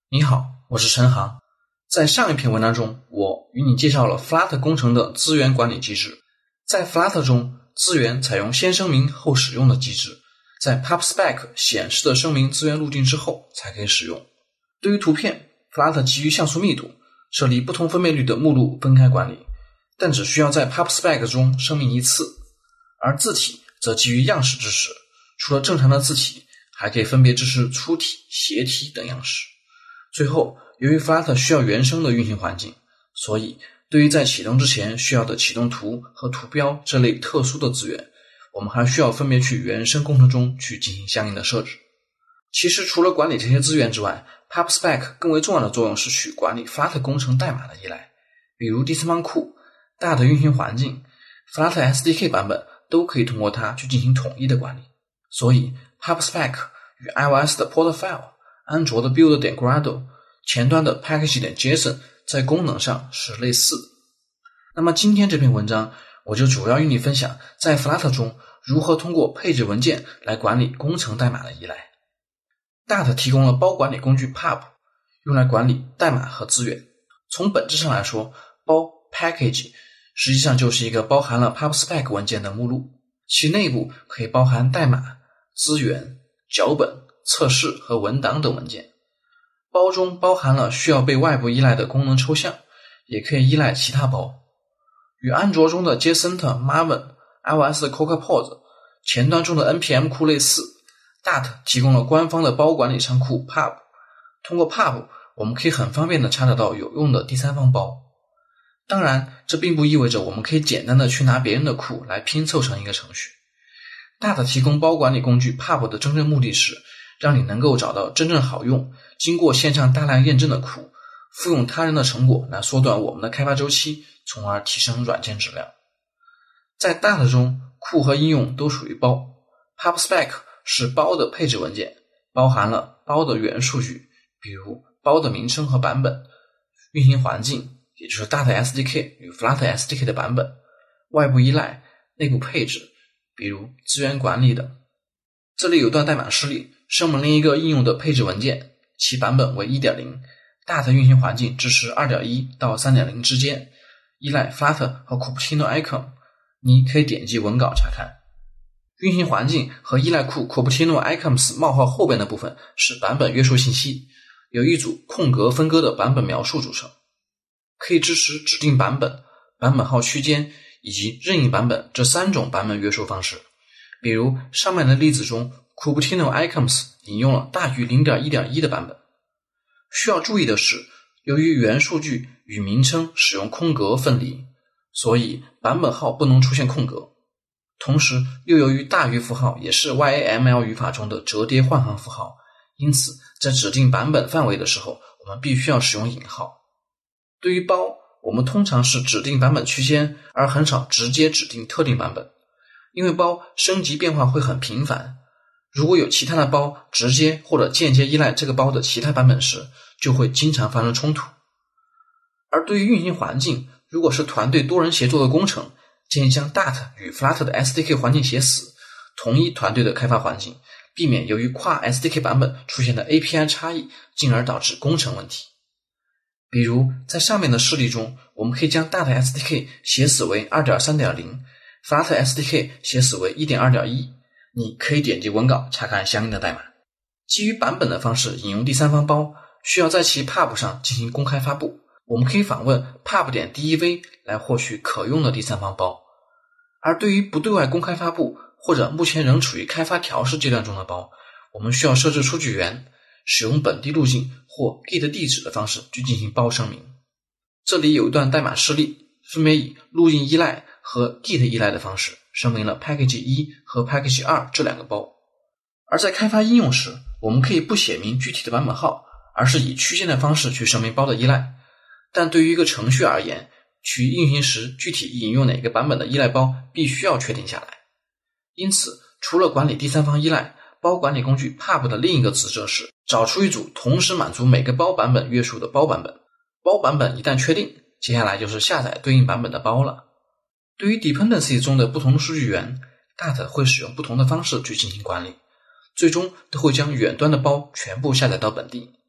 你好，我是陈航。在上一篇文章中，我与你介绍了 Flutter 工程的资源管理机制。在 Flutter 中，资源采用先声明后使用的机制，在 PubSpec 显示的声明资源路径之后才可以使用。对于图片， Flutter 基于像素密度，设立不同分辨率的目录分开管理，但只需要在 PubSpec 中声明一次。而字体则基于样式支持，除了正常的字体，还可以分别支持粗体、斜体等样式。最后，由于 Flutter 需要原生的运行环境，所以对于在启动之前需要的启动图和图标这类特殊的资源，我们还需要分别去原生工程中去进行相应的设置。其实除了管理这些资源之外， PubSpec 更为重要的作用是去管理 Flutter 工程代码的依赖，比如第三方库、大的运行环境、Flutter SDK 版本都可以通过它去进行统一的管理。所以 PubSpec 与 iOS 的 Porterfile、安卓的 Build.Gradle、前端的 Package.json 在功能上是类似的。那么今天这篇文章我就主要与你分享在 Flutter 中如何通过配置文件来管理工程代码的依赖。Dart 提供了包管理工具 Pub， 用来管理代码和资源。从本质上来说，包 Package 实际上就是一个包含了 PubSpec 文件的目录，其内部可以包含代码、资源、脚本、测试和文档等文件。包中包含了需要被外部依赖的功能抽象，也可以依赖其他包。与安卓中的 JSON、Maven、iOS 的 CocoaPods、前端中的 NPM 库类似， Dart 提供了官方的包管理仓库 Pub。 通过 Pub 我们可以很方便地查找到有用的第三方包。当然，这并不意味着我们可以简单的去拿别人的库来拼凑成一个程序。Dart 提供包管理工具 Pub 的真正目的是让你能够找到真正好用、经过线上大量验证的库，复用他人的成果来缩短我们的开发周期，从而提升软件质量。在 Dart 中，库和应用都属于包。 PubSpec 是包的配置文件，包含了包的元数据，比如包的名称和版本、运行环境，也就是 Dart SDK 与 Flutter SDK 的版本、外部依赖、内部配置，比如资源管理等。这里有段代码示例，声明了一个应用的配置文件，其版本为 1.0， Dart 运行环境支持 2.1 到 3.0 之间，依赖 Flutter 和 Cupertino Icon， 你可以点击文稿查看。运行环境和依赖库 Cupertino Icons 冒号后边的部分是版本约束信息，由一组空格分割的版本描述组成，可以支持指定版本、版本号区间以及任意版本这三种版本约束方式。比如上面的例子中， Cupertino Icons 引用了大于 0.1.1 的版本。需要注意的是，由于元数据与名称使用空格分离，所以版本号不能出现空格。同时又由于大于符号也是 YAML 语法中的折叠换行符号，因此在指定版本范围的时候，我们必须要使用引号。对于包，我们通常是指定版本区间，而很少直接指定特定版本，因为包升级变化会很频繁，如果有其他的包直接或者间接依赖这个包的其他版本时，就会经常发生冲突。而对于运行环境，如果是团队多人协作的工程，建议将 Dart 与 Flutter 的 SDK 环境写死，同一团队的开发环境，避免由于跨 SDK 版本出现的 API 差异，进而导致工程问题。比如在上面的示例中，我们可以将 Dart SDK 写死为 2.3.0， Flutter SDK 写死为 1.2.1， 你可以点击文稿查看相应的代码。基于版本的方式引用第三方包，需要在其 Pub 上进行公开发布，我们可以访问 pub.dev 来获取可用的第三方包。而对于不对外公开发布或者目前仍处于开发调试阶段中的包，我们需要设置数据源，使用本地路径或 Git 地址的方式去进行包声明。这里有一段代码示例，分别以路径依赖和 Git 依赖的方式声明了 Package 1和 Package 2这两个包。而在开发应用时，我们可以不写明具体的版本号，而是以区间的方式去声明包的依赖。但对于一个程序而言，去运行时具体引用哪个版本的依赖包必须要确定下来。因此除了管理第三方依赖，包管理工具 Pub 的另一个职责是找出一组同时满足每个包版本约束的包版本。包版本一旦确定，接下来就是下载对应版本的包了。对于 dependency 中的不同数据源， Dart 会使用不同的方式去进行管理，最终都会将远端的包全部下载到本地。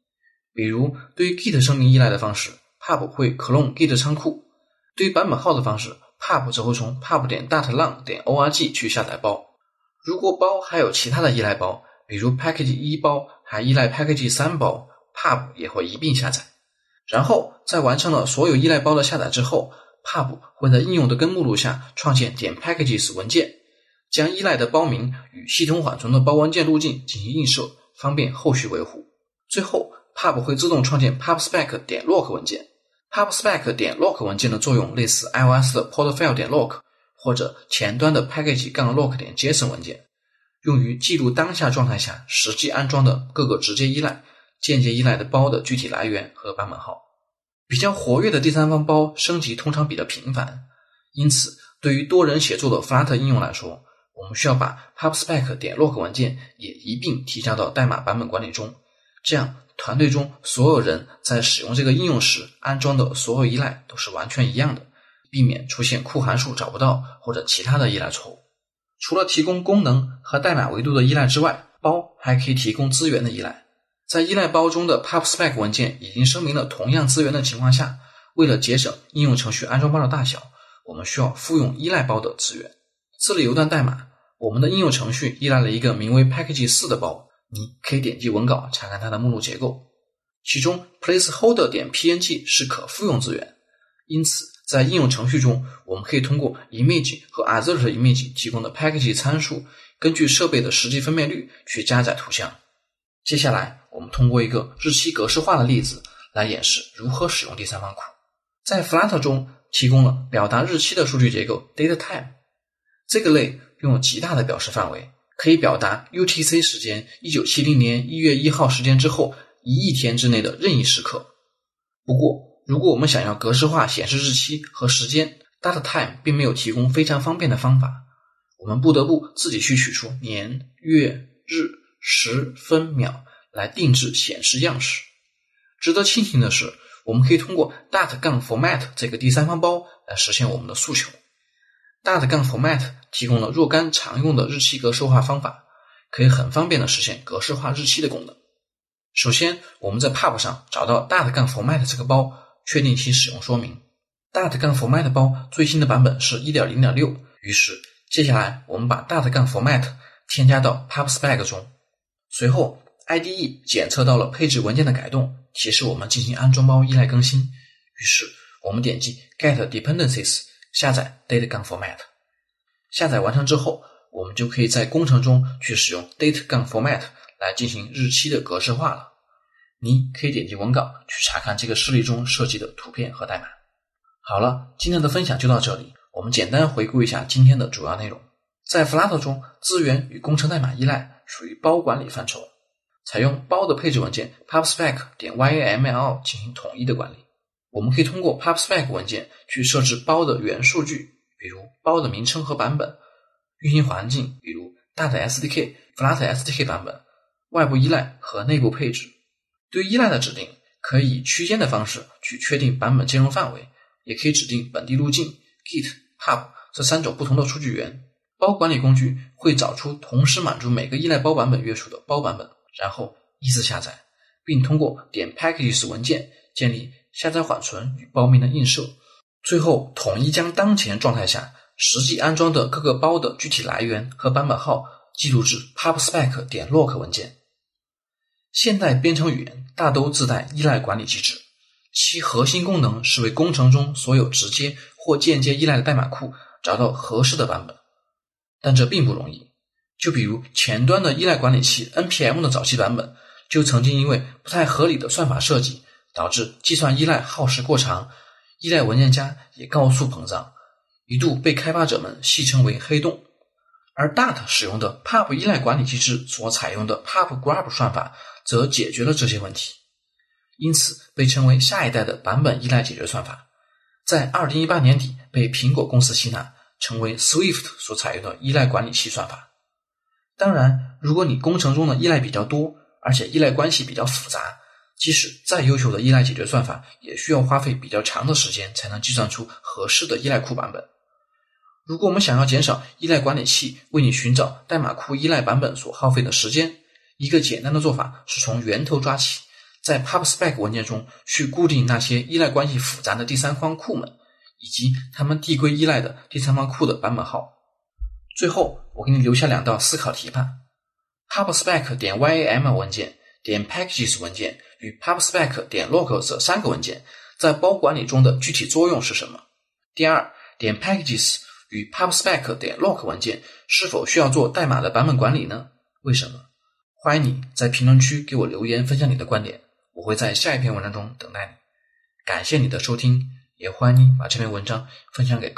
比如对于 Git 声明依赖的方式 ，pub 会 clone Git 仓库；对于版本号的方式 ，pub 则会从 pub.dat-lang.org 去下载包。如果包还有其他的依赖包，比如 package 1包还依赖 package 3包 ，pub 也会一并下载。然后在完成了所有依赖包的下载之后 ，pub 会在应用的根目录下创建.packages 文件，将依赖的包名与系统缓存的包文件路径进行映射，方便后续维护。最后 pub 会自动创建 pubspec.lock 文件。pubspec.lock 文件的作用类似 iOS 的 portfile.lock 或者前端的 package-lock.json 文件，用于记录当下状态下实际安装的各个直接依赖、间接依赖的包的具体来源和版本号。比较活跃的第三方包升级通常比较频繁，因此对于多人协作的 Flutter 应用来说，我们需要把 pubspec.lock 文件也一并提交到代码版本管理中，这样团队中所有人在使用这个应用时安装的所有依赖都是完全一样的，避免出现库函数找不到或者其他的依赖错误。除了提供功能和代码维度的依赖之外，包还可以提供资源的依赖。在依赖包中的 pubspec 文件已经声明了同样资源的情况下，为了节省应用程序安装包的大小，我们需要复用依赖包的资源。字里有段代码，我们的应用程序依赖了一个名为 package 4的包，你可以点击文稿查看它的目录结构。其中 placeholder.png 是可复用资源，因此在应用程序中，我们可以通过 image 和 assert image 提供的 package 参数，根据设备的实际分辨率去加载图像。接下来我们通过一个日期格式化的例子来演示如何使用第三方库。在 Flutter 中提供了表达日期的数据结构 datetime， 这个类拥有极大的表示范围，可以表达 UTC 时间1970年1月1号时间之后1亿天之内的任意时刻。不过如果我们想要格式化显示日期和时间， datetime 并没有提供非常方便的方法，我们不得不自己去取出年、月、日、时、分、秒来定制显示样式。值得庆幸的是，我们可以通过 dat-format 这个第三方包来实现我们的诉求。dat-format 提供了若干常用的日期格式化方法，可以很方便地实现格式化日期的功能。首先，我们在 pub 上找到 dat-format 这个包，确定其使用说明。dat-format 包最新的版本是 1.0.6， 于是接下来我们把 dat-format 添加到 pubspec 中。随后 IDE 检测到了配置文件的改动，提示我们进行安装包依赖更新，于是我们点击 get dependencies 下载 date-format。 下载完成之后，我们就可以在工程中去使用 date-format 来进行日期的格式化了。你可以点击文稿去查看这个示例中设计的图片和代码。好了，今天的分享就到这里，我们简单回顾一下今天的主要内容。在 Flutter 中，资源与工程代码依赖属于包管理范畴，采用包的配置文件 pubspec.yaml 进行统一的管理。我们可以通过 pubspec 文件去设置包的元数据，比如包的名称和版本，运行环境，比如 Dart-SDK、Flutter SDK 版本，外部依赖和内部配置。对于依赖的指定，可以以区间的方式去确定版本兼容范围，也可以指定本地路径 Git、Pub 这3种不同的数据源。包管理工具会找出同时满足每个依赖包版本约束的包版本，然后依次下载，并通过.packages 文件建立下载缓存与包名的映射，最后统一将当前状态下实际安装的各个包的具体来源和版本号记录至 pubspec.lock 文件。现代编程语言大都自带依赖管理机制，其核心功能是为工程中所有直接或间接依赖的代码库找到合适的版本，但这并不容易。就比如前端的依赖管理器 NPM 的早期版本，就曾经因为不太合理的算法设计，导致计算依赖耗时过长，依赖文件夹也高速膨胀，一度被开发者们戏称为黑洞。而 Dart 使用的 pub 依赖管理机制所采用的 pub-grub 算法则解决了这些问题，因此被称为下一代的版本依赖解决算法，在2018年底被苹果公司吸纳，成为 Swift 所采用的依赖管理器算法。当然，如果你工程中的依赖比较多，而且依赖关系比较复杂，即使再优秀的依赖解决算法也需要花费比较长的时间才能计算出合适的依赖库版本。如果我们想要减少依赖管理器为你寻找代码库依赖版本所耗费的时间，一个简单的做法是从源头抓起， 在 PubSpec 文件中去固定那些依赖关系复杂的第三方库们，以及它们递归依赖的第三方库的版本号。最后，我给你留下2道思考题吧。PubSpec.yam 文件、.packages 文件与 PubSpec.log 这3个文件在包管理中的具体作用是什么？第二，.packages 与 PubSpec.log 文件是否需要做代码的版本管理呢？为什么？欢迎你在评论区给我留言分享你的观点，我会在下一篇文章中等待你。感谢你的收听，也欢迎你把这篇文章分享给